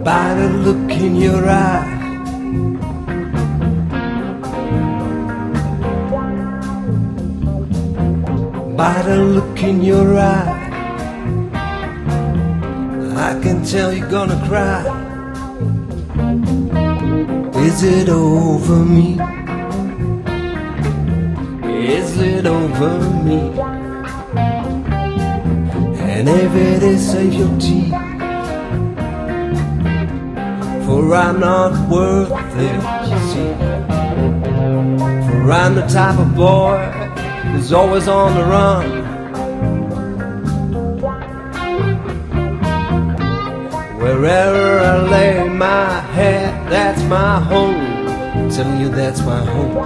by the look in your eye. By the look in your eye, I can tell you're gonna cry. Is it over me? Is it over me? And if it is, save your teeth, for I'm not worth it, you see. For I'm the type of boy who's always on the run. Wherever I lay my head, that's my home. I'm telling you that's my home.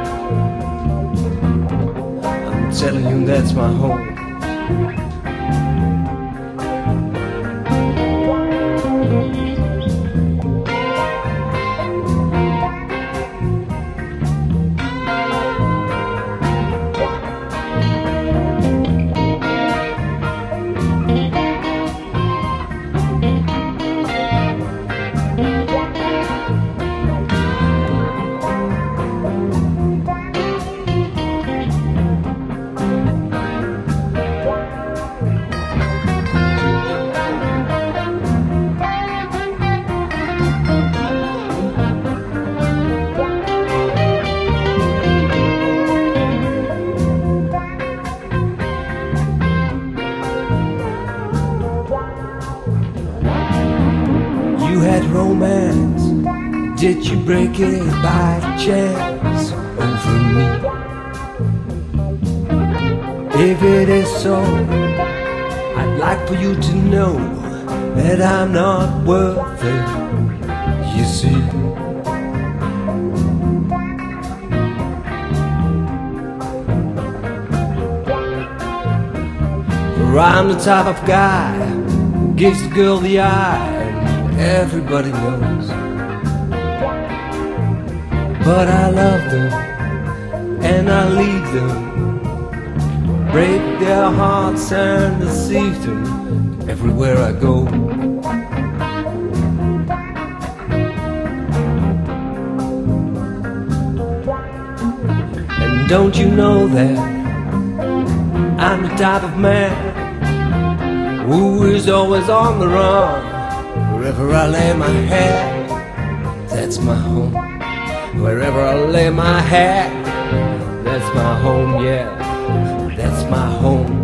I'm telling you that's my home. You had romance, did you break it by chance over me? If it is so, I'd like for you to know that I'm not worth it, you see. For I'm the type of guy who gives the girl the eye, everybody knows. But I love them and I leave them, break their hearts and deceive them everywhere I go. And don't you know that I'm the type of man who is always on the run? Wherever I lay my head, that's my home. Wherever I lay my head, that's my home, yeah, that's my home.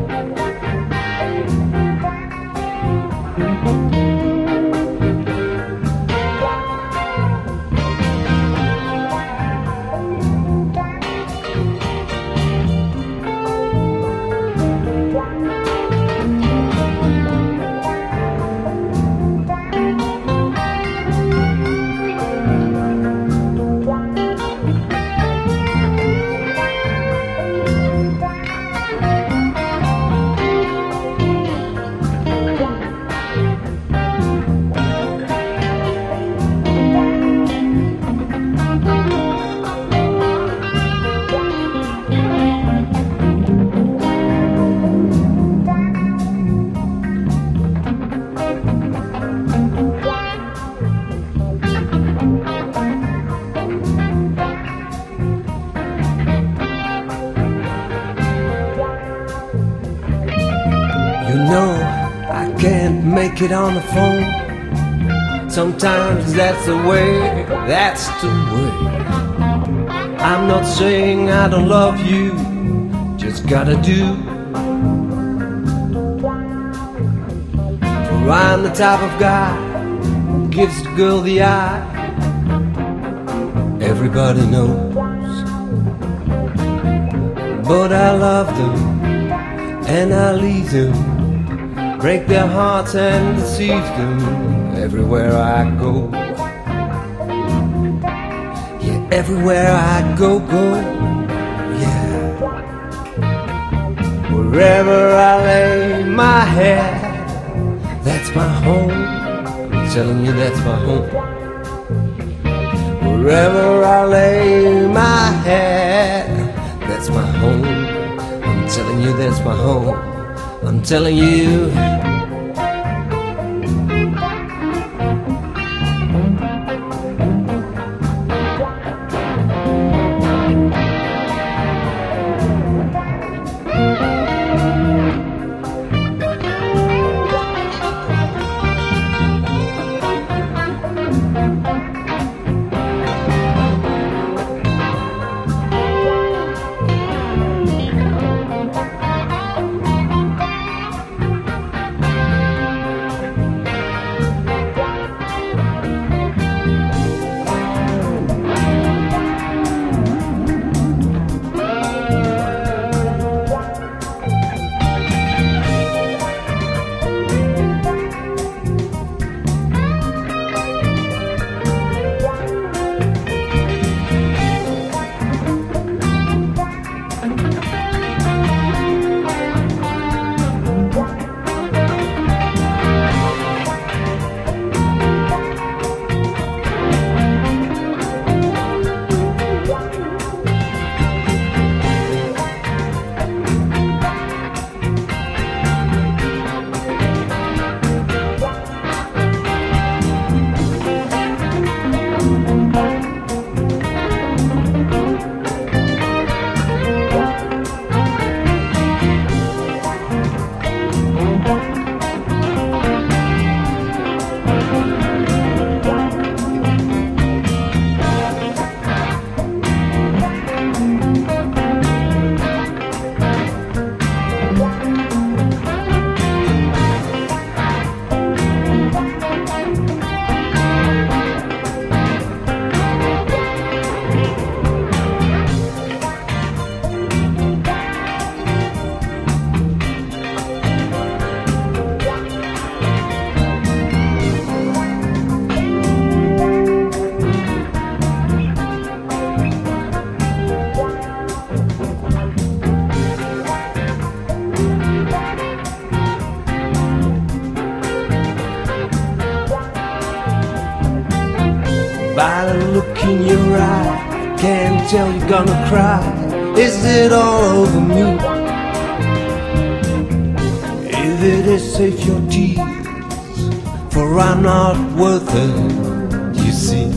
You know I can't make it on the phone. Sometimes that's the way, that's the way. I'm not saying I don't love you, just gotta do. For I'm the type of guy who gives the girl the eye, everybody knows. But I love them and I leave them, break their hearts and deceive them everywhere I go. Yeah, everywhere I go, yeah. Wherever I lay my head, that's my home. I'm telling you that's my home. Wherever I lay my head, that's my home. I'm telling you that's my home. I'm telling you. By the look in your eye, I can't tell you're gonna cry. Is it all over me? If it is, save your tears, for I'm not worth it, you see.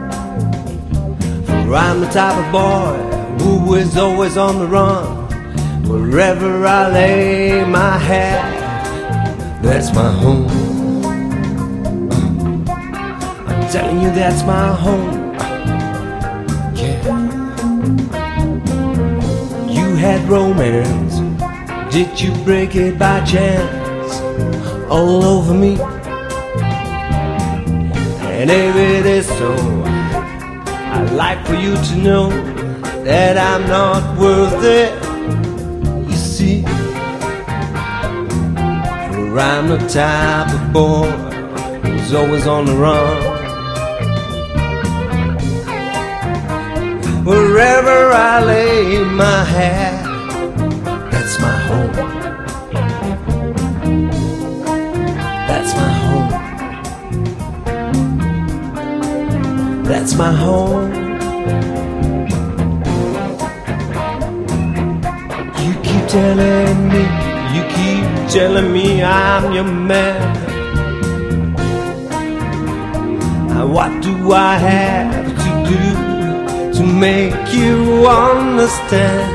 For I'm the type of boy who is always on the run. Wherever I lay my head, that's my home. I'm telling you, that's my home. Yeah. You had romance, did you break it by chance? All over me. And if it is so, I'd like for you to know that I'm not worth it. You see, for I'm the type of boy who's always on the run. Wherever I lay my head, that's my home. That's my home. That's my home. You keep telling me I'm your man. Now what do I have to do to make you understand?